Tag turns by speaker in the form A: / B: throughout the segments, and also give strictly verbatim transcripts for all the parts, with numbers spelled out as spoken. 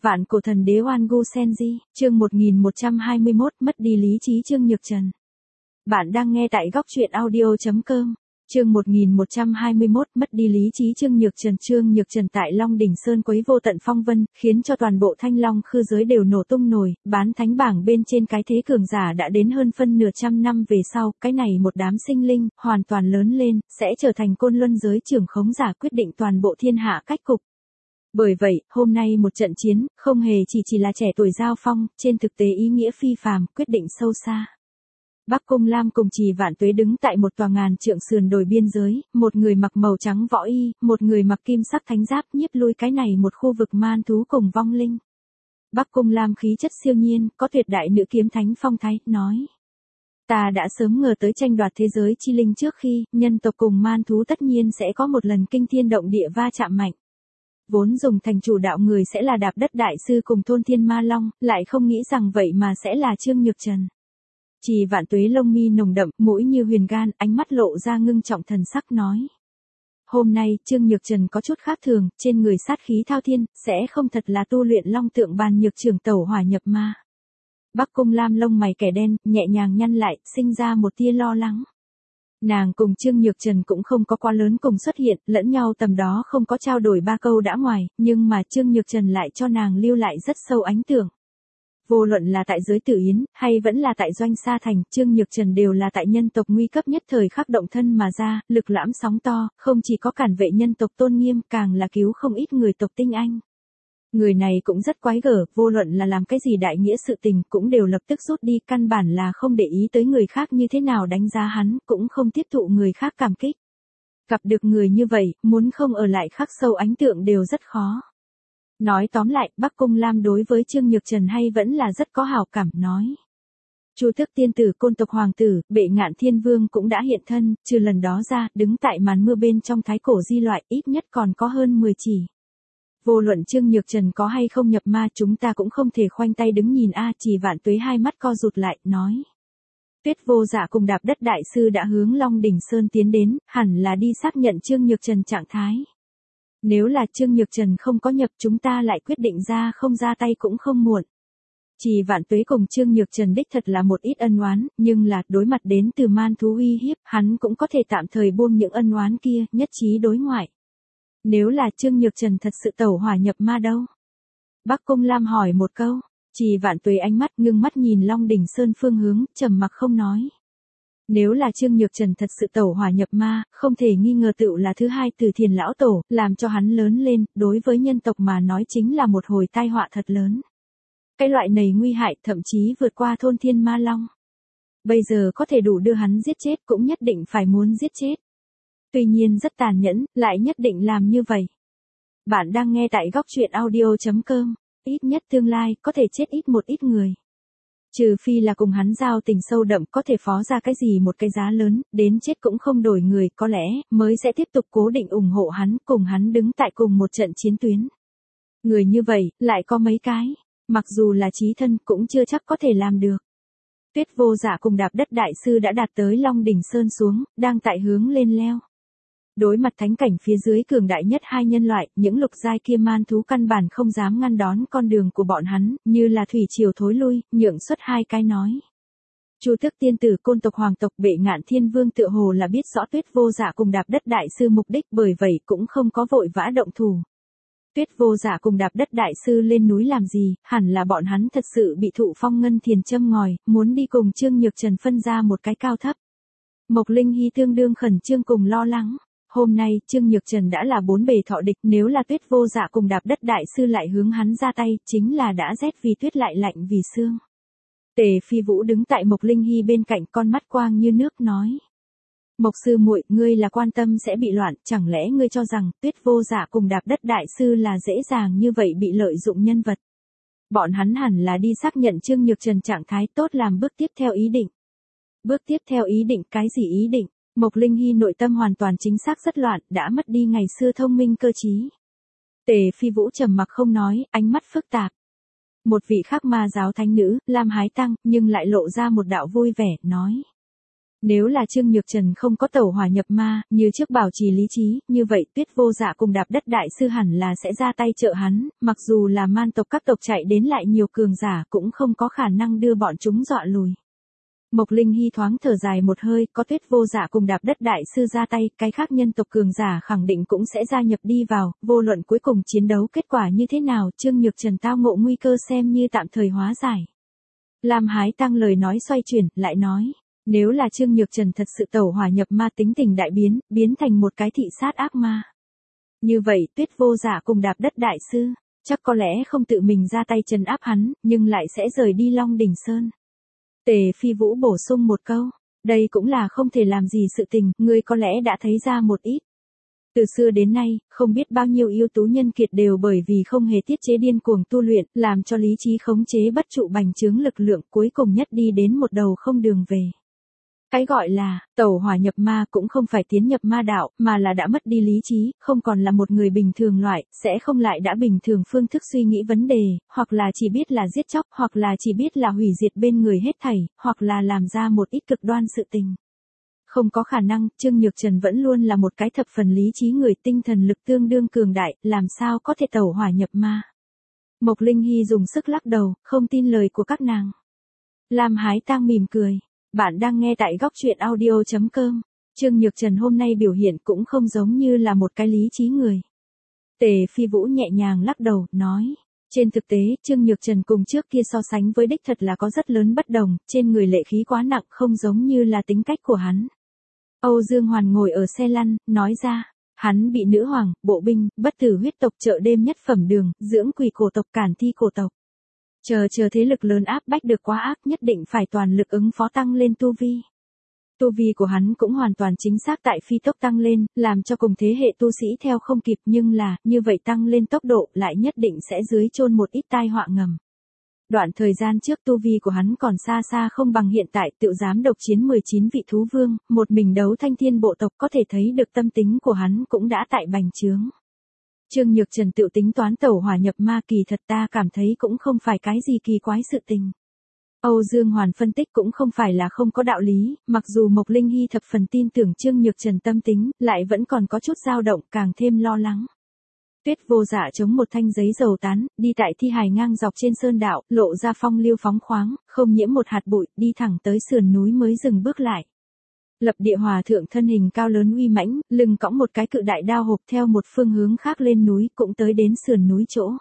A: Vạn cổ thần đế Oan Gu Senji, chương một nghìn một trăm hai mươi mốt, mất đi lý trí Trương Nhược Trần. Bạn đang nghe tại góc truyện audio chấm com. Chương một nghìn một trăm hai mươi mốt, mất đi lý trí Trương Nhược Trần. Trương Nhược Trần tại Long Đỉnh Sơn quấy vô tận phong vân, khiến cho toàn bộ Thanh Long khư giới đều nổ tung nổi, bán thánh bảng bên trên cái thế cường giả đã đến hơn phân nửa trăm năm về sau, cái này một đám sinh linh, hoàn toàn lớn lên, sẽ trở thành côn luân giới trưởng khống giả quyết định toàn bộ thiên hạ cách cục. Bởi vậy, hôm nay một trận chiến, không hề chỉ chỉ là trẻ tuổi giao phong, trên thực tế ý nghĩa phi phàm, quyết định sâu xa. Bắc Cung Lam cùng Trì Vạn Tuế đứng tại một tòa ngàn trượng sườn đồi biên giới, một người mặc màu trắng võ y, một người mặc kim sắc thánh giáp nhiếp lui cái này một khu vực man thú cùng vong linh. Bắc Cung Lam khí chất siêu nhiên, có tuyệt đại nữ kiếm thánh phong thái, nói. Ta đã sớm ngờ tới tranh đoạt thế giới chi linh trước khi, nhân tộc cùng man thú tất nhiên sẽ có một lần kinh thiên động địa va chạm mạnh. Vốn dùng thành chủ đạo người sẽ là Đạp Đất Đại Sư cùng Thôn Thiên Ma Long, lại không nghĩ rằng vậy mà sẽ là Trương Nhược Trần. Trì Vạn Tuế lông mi nồng đậm, mũi như huyền gan, ánh mắt lộ ra ngưng trọng thần sắc nói. Hôm nay, Trương Nhược Trần có chút khác thường, trên người sát khí thao thiên, sẽ không thật là tu luyện long tượng bàn nhược trưởng tẩu hỏa nhập ma. Bắc Cung Lam lông mày kẻ đen, nhẹ nhàng nhăn lại, sinh ra một tia lo lắng. Nàng cùng Trương Nhược Trần cũng không có quá lớn cùng xuất hiện, lẫn nhau tầm đó không có trao đổi ba câu đã ngoài, nhưng mà Trương Nhược Trần lại cho nàng lưu lại rất sâu ấn tượng. Vô luận là tại giới Tử Yến, hay vẫn là tại Doanh Sa Thành, Trương Nhược Trần đều là tại nhân tộc nguy cấp nhất thời khắc động thân mà ra, lực lãm sóng to, không chỉ có cản vệ nhân tộc tôn nghiêm, càng là cứu không ít người tộc tinh anh. Người này cũng rất quái gở, vô luận là làm cái gì đại nghĩa sự tình, cũng đều lập tức rút đi, căn bản là không để ý tới người khác như thế nào đánh giá hắn, cũng không tiếp thụ người khác cảm kích. Gặp được người như vậy, muốn không ở lại khắc sâu ấn tượng đều rất khó. Nói tóm lại, Bắc Cung Lam đối với Trương Nhược Trần hay vẫn là rất có hảo cảm, nói. Chu Tước tiên tử côn tộc hoàng tử, Bệ Ngạn Thiên Vương cũng đã hiện thân, trừ lần đó ra, đứng tại màn mưa bên trong thái cổ di loại, ít nhất còn có hơn mười chỉ. Vô luận Trương Nhược Trần có hay không nhập ma, chúng ta cũng không thể khoanh tay đứng nhìn a. Trì Vạn Tuế hai mắt co rụt lại, nói. Tuyết Vô Dạ cùng Đạp Đất Đại Sư đã hướng Long Đỉnh Sơn tiến đến, hẳn là đi xác nhận Trương Nhược Trần trạng thái. Nếu là Trương Nhược Trần không có nhập, chúng ta lại quyết định ra không ra tay cũng không muộn. Trì Vạn Tuế cùng Trương Nhược Trần đích thật là một ít ân oán, nhưng là đối mặt đến từ man thú uy hiếp, hắn cũng có thể tạm thời buông những ân oán kia, nhất trí đối ngoại. Nếu là Trương Nhược Trần thật sự tẩu hỏa nhập ma đâu? Bắc Cung Lam hỏi một câu. Trì Vạn Tuế ánh mắt ngưng mắt nhìn Long Đỉnh Sơn phương hướng, trầm mặc không nói. Nếu là Trương Nhược Trần thật sự tẩu hỏa nhập ma, không thể nghi ngờ tựu là thứ hai Từ Thiền lão tổ, làm cho hắn lớn lên, đối với nhân tộc mà nói chính là một hồi tai họa thật lớn. Cái loại này nguy hại thậm chí vượt qua Thôn Thiên Ma Long. Bây giờ có thể đủ đưa hắn giết chết, cũng nhất định phải muốn giết chết. Tuy nhiên rất tàn nhẫn, lại nhất định làm như vậy. Bạn đang nghe tại góc truyện audio chấm com. Ít nhất tương lai, có thể chết ít một ít người. Trừ phi là cùng hắn giao tình sâu đậm, có thể phó ra cái gì một cái giá lớn, đến chết cũng không đổi người, có lẽ, mới sẽ tiếp tục cố định ủng hộ hắn, cùng hắn đứng tại cùng một trận chiến tuyến. Người như vậy, lại có mấy cái, mặc dù là chí thân, cũng chưa chắc có thể làm được. Tuyết Vô Dạ cùng Đạp Đất Đại Sư đã đạt tới Long Đỉnh Sơn xuống, đang tại hướng lên leo. Đối mặt thánh cảnh phía dưới cường đại nhất hai nhân loại, những lục giai kia man thú căn bản không dám ngăn đón con đường của bọn hắn, như là thủy triều thối lui, nhượng xuất hai cái nói. Chu Tước tiên tử côn tộc hoàng tộc Bệ Ngạn Thiên Vương tựa hồ là biết rõ Tuyết Vô Dạ cùng Đạp Đất Đại Sư mục đích, bởi vậy cũng không có vội vã động thủ. Tuyết Vô Dạ cùng Đạp Đất Đại Sư lên núi làm gì, hẳn là bọn hắn thật sự bị thụ phong ngân thiền châm ngòi, muốn đi cùng Trương Nhược Trần phân ra một cái cao thấp. Mộc Linh Hy tương đương khẩn trương cùng lo lắng. Hôm nay, Trương Nhược Trần đã là bốn bề thọ địch, nếu là Tuyết Vô Dạ cùng Đạp Đất Đại Sư lại hướng hắn ra tay, chính là đã rét vì tuyết lại lạnh vì xương. Tề Phi Vũ đứng tại Mộc Linh Hy bên cạnh, con mắt quang như nước, nói. Mộc sư muội, ngươi là quan tâm sẽ bị loạn, chẳng lẽ ngươi cho rằng Tuyết Vô Dạ cùng Đạp Đất Đại Sư là dễ dàng như vậy bị lợi dụng nhân vật? Bọn hắn hẳn là đi xác nhận Trương Nhược Trần trạng thái tốt làm bước tiếp theo ý định. Bước tiếp theo ý định, cái gì ý định? Mộc Linh Hy nội tâm hoàn toàn chính xác rất loạn, đã mất đi ngày xưa thông minh cơ trí. Tề Phi Vũ trầm mặc không nói, ánh mắt phức tạp. Một vị khác ma giáo thánh nữ, Lam Hái Tăng, nhưng lại lộ ra một đạo vui vẻ, nói. Nếu là Trương Nhược Trần không có tẩu hỏa nhập ma, như trước bảo trì lý trí, như vậy Tuyết Vô Dạ cùng Đạp Đất Đại Sư hẳn là sẽ ra tay trợ hắn, mặc dù là man tộc các tộc chạy đến lại nhiều cường giả cũng không có khả năng đưa bọn chúng dọa lùi. Mộc Linh Hy thoáng thở dài một hơi, có Tuyết Vô Dạ cùng Đạp Đất Đại Sư ra tay, cái khác nhân tộc cường giả khẳng định cũng sẽ gia nhập đi vào, vô luận cuối cùng chiến đấu kết quả như thế nào, Trương Nhược Trần tao ngộ nguy cơ xem như tạm thời hóa giải. Lam Hái Tăng lời nói xoay chuyển, lại nói, nếu là Trương Nhược Trần thật sự tẩu hỏa nhập ma tính tình đại biến, biến thành một cái thị sát ác ma. Như vậy Tuyết Vô Dạ cùng Đạp Đất Đại Sư, chắc có lẽ không tự mình ra tay trấn áp hắn, nhưng lại sẽ rời đi Long Đỉnh Sơn. Tề Phi Vũ bổ sung một câu, đây cũng là không thể làm gì sự tình, ngươi có lẽ đã thấy ra một ít. Từ xưa đến nay, không biết bao nhiêu ưu tú nhân kiệt đều bởi vì không hề tiết chế điên cuồng tu luyện, làm cho lý trí khống chế bất trụ bành trướng lực lượng, cuối cùng nhất đi đến một đầu không đường về. Cái gọi là tẩu hỏa nhập ma cũng không phải tiến nhập ma đạo, mà là đã mất đi lý trí, không còn là một người bình thường loại, sẽ không lại đã bình thường phương thức suy nghĩ vấn đề, hoặc là chỉ biết là giết chóc, hoặc là chỉ biết là hủy diệt bên người hết thảy, hoặc là làm ra một ít cực đoan sự tình. Không có khả năng, Trương Nhược Trần vẫn luôn là một cái thập phần lý trí người, tinh thần lực tương đương cường đại, làm sao có thể tẩu hỏa nhập ma. Mộc Linh Hy dùng sức lắc đầu, không tin lời của các nàng. Lam Hái Tang mỉm cười. Bạn đang nghe tại góc truyện audio chấm com. Trương Nhược Trần hôm nay biểu hiện cũng không giống như là một cái lý trí người. Tề Phi Vũ nhẹ nhàng lắc đầu, nói. Trên thực tế, Trương Nhược Trần cùng trước kia so sánh với đích thật là có rất lớn bất đồng, trên người lệ khí quá nặng không giống như là tính cách của hắn. Âu Dương Hoàn ngồi ở xe lăn, nói ra. Hắn bị nữ hoàng, bộ binh, bất tử huyết tộc chợ đêm nhất phẩm đường, dưỡng quỷ cổ tộc cản thi cổ tộc. Chờ chờ thế lực lớn áp bách được quá ác, nhất định phải toàn lực ứng phó tăng lên tu vi. Tu vi của hắn cũng hoàn toàn chính xác tại phi tốc tăng lên, làm cho cùng thế hệ tu sĩ theo không kịp, nhưng là, như vậy tăng lên tốc độ lại nhất định sẽ dưới chôn một ít tai họa ngầm. Đoạn thời gian trước tu vi của hắn còn xa xa không bằng hiện tại, tự dám độc chiến mười chín vị thú vương, một mình đấu thanh thiên bộ tộc, có thể thấy được tâm tính của hắn cũng đã tại bành trướng. Trương Nhược Trần tự tính toán tẩu hỏa nhập ma, kỳ thật ta cảm thấy cũng không phải cái gì kỳ quái sự tình. Âu Dương Hoàn phân tích cũng không phải là không có đạo lý, mặc dù Mộc Linh Hy thập phần tin tưởng Trương Nhược Trần tâm tính, lại vẫn còn có chút dao động, càng thêm lo lắng. Tuyết Vô Dạ chống một thanh giấy dầu tán, đi tại thi hài ngang dọc trên sơn đạo, lộ ra phong lưu phóng khoáng, không nhiễm một hạt bụi, đi thẳng tới sườn núi mới dừng bước lại. Lập Địa Hòa thượng thân hình cao lớn uy mãnh, lưng cõng một cái cự đại đao hộp theo một phương hướng khác lên núi, cũng tới đến sườn núi chỗ.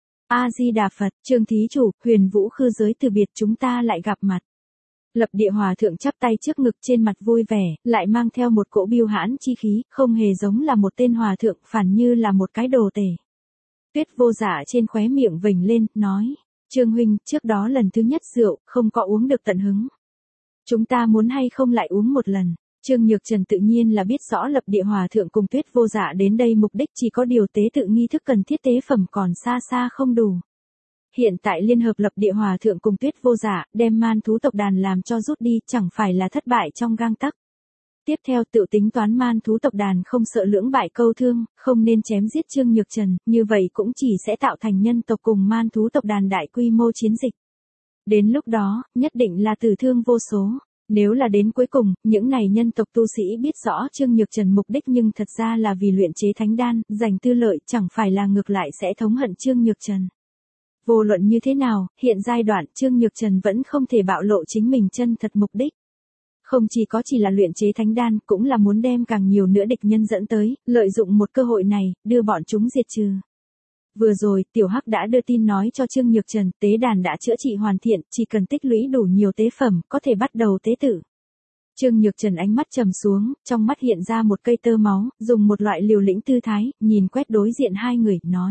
A: A Di Đà Phật, Trương thí chủ, Huyền Vũ khư giới từ biệt, chúng ta lại gặp mặt. Lập Địa Hòa thượng chắp tay trước ngực, trên mặt vui vẻ, lại mang theo một cỗ biêu hãn chi khí, không hề giống là một tên hòa thượng, phản như là một cái đồ tể. Tuyết Vô Dạ trên khóe miệng vểnh lên, nói, Trương huynh, trước đó lần thứ nhất rượu, không có uống được tận hứng. Chúng ta muốn hay không lại uống một lần. Trương Nhược Trần tự nhiên là biết rõ Lập Địa Hòa thượng cùng Tuyết Vô Dạ đến đây mục đích chỉ có điều tế tự nghi thức cần thiết tế phẩm còn xa xa không đủ. Hiện tại liên hợp Lập Địa Hòa thượng cùng Tuyết Vô Dạ, đem man thú tộc đàn làm cho rút đi, chẳng phải là thất bại trong gang tấc. Tiếp theo tự tính toán man thú tộc đàn không sợ lưỡng bại câu thương, không nên chém giết Trương Nhược Trần, như vậy cũng chỉ sẽ tạo thành nhân tộc cùng man thú tộc đàn đại quy mô chiến dịch. Đến lúc đó, nhất định là tử thương vô số. Nếu là đến cuối cùng, những này nhân tộc tu sĩ biết rõ Trương Nhược Trần mục đích nhưng thật ra là vì luyện chế thánh đan, giành tư lợi, chẳng phải là ngược lại sẽ thống hận Trương Nhược Trần. Vô luận như thế nào, hiện giai đoạn Trương Nhược Trần vẫn không thể bạo lộ chính mình chân thật mục đích. Không chỉ có chỉ là luyện chế thánh đan, cũng là muốn đem càng nhiều nữa địch nhân dẫn tới, lợi dụng một cơ hội này, đưa bọn chúng diệt trừ. Vừa rồi, Tiểu Hắc đã đưa tin nói cho Trương Nhược Trần, tế đàn đã chữa trị hoàn thiện, chỉ cần tích lũy đủ nhiều tế phẩm, có thể bắt đầu tế tử. Trương Nhược Trần ánh mắt trầm xuống, trong mắt hiện ra một cây tơ máu, dùng một loại liều lĩnh tư thái, nhìn quét đối diện hai người, nói.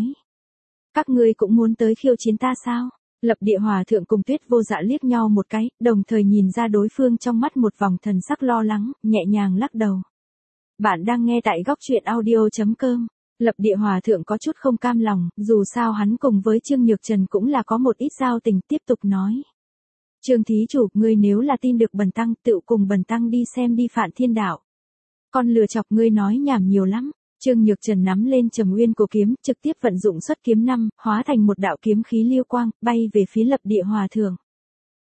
A: Các ngươi cũng muốn tới khiêu chiến ta sao? Lập Địa Hòa thượng cùng Tuyết Vô Dạ liếc nhau một cái, đồng thời nhìn ra đối phương trong mắt một vòng thần sắc lo lắng, nhẹ nhàng lắc đầu. Bạn đang nghe tại góc truyện audio chấm com. Lập Địa Hòa thượng có chút không cam lòng, dù sao hắn cùng với Trương Nhược Trần cũng là có một ít giao tình, tiếp tục nói. Trương thí chủ, ngươi nếu là tin được bần tăng, tự cùng bần tăng đi xem đi Phạn Thiên Đạo. Con lừa chọc ngươi nói nhảm nhiều lắm. Trương Nhược Trần nắm lên Trầm Uyên cổ kiếm, trực tiếp vận dụng xuất kiếm năm, hóa thành một đạo kiếm khí lưu quang, bay về phía Lập Địa Hòa thượng.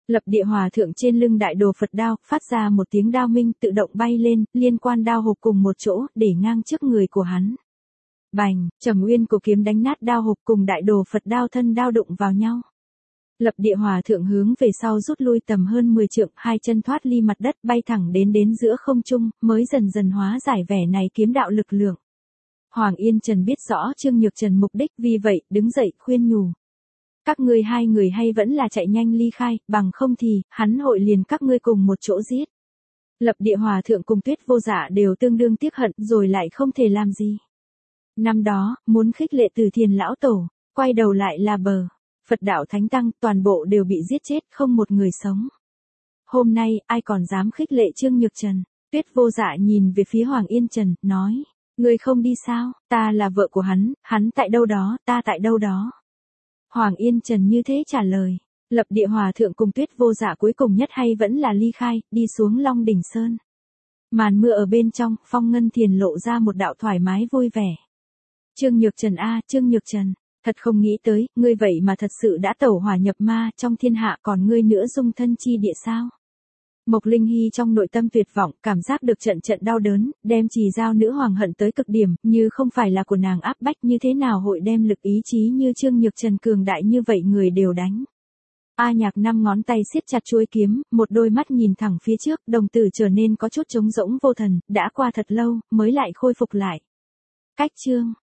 A: Lập địa hòa thượng trên lưng đại đồ Phật đao, phát ra một tiếng đao minh tự động bay lên, liên quan đao hộp cùng một chỗ, để ngang trước người của hắn. Bành, Trầm Nguyên cổ kiếm đánh nát đao hộp cùng đại đồ Phật đao thân đao đụng vào nhau. Lập địa hòa thượng hướng về sau rút lui tầm hơn mười trượng, hai chân thoát ly mặt đất bay thẳng đến đến giữa không trung, mới dần dần hóa giải vẻ này kiếm đạo lực lượng. Hoàng Yên Trần biết rõ Trương Nhược Trần mục đích, vì vậy, đứng dậy, khuyên nhủ. Các ngươi hai người hay vẫn là chạy nhanh ly khai, bằng không thì, hắn hội liền các ngươi cùng một chỗ giết. Lập địa hòa thượng cùng Tuyết Vô Dạ đều tương đương tiếc hận, rồi lại không thể làm gì. Năm đó, muốn khích lệ Từ Thiền lão tổ, quay đầu lại là bờ. Phật đạo thánh tăng, toàn bộ đều bị giết chết, không một người sống. Hôm nay, ai còn dám khích lệ Trương Nhược Trần? Tuyết Vô Dạ nhìn về phía Hoàng Yên Trần, nói. Ngươi không đi sao, ta là vợ của hắn, hắn tại đâu đó, ta tại đâu đó. Hoàng Yên Trần như thế trả lời. Lập địa hòa thượng cùng Tuyết Vô Dạ cuối cùng nhất hay vẫn là ly khai, đi xuống Long Đỉnh Sơn. Màn mưa ở bên trong, Phong Ngân Thiền lộ ra một đạo thoải mái vui vẻ. Trương Nhược Trần a, Trương Nhược Trần, thật không nghĩ tới, ngươi vậy mà thật sự đã tẩu hỏa nhập ma, trong thiên hạ còn ngươi nữa dung thân chi địa sao? Mộc Linh Hy trong nội tâm tuyệt vọng, cảm giác được trận trận đau đớn, đem Trì Giao nữ hoàng hận tới cực điểm, như không phải là của nàng áp bách như thế nào hội đem lực ý chí như Trương Nhược Trần cường đại như vậy người đều đánh. A Nhạc năm ngón tay siết chặt chuôi kiếm, một đôi mắt nhìn thẳng phía trước, đồng tử trở nên có chút trống rỗng vô thần, đã qua thật lâu, mới lại khôi phục lại. Cách chương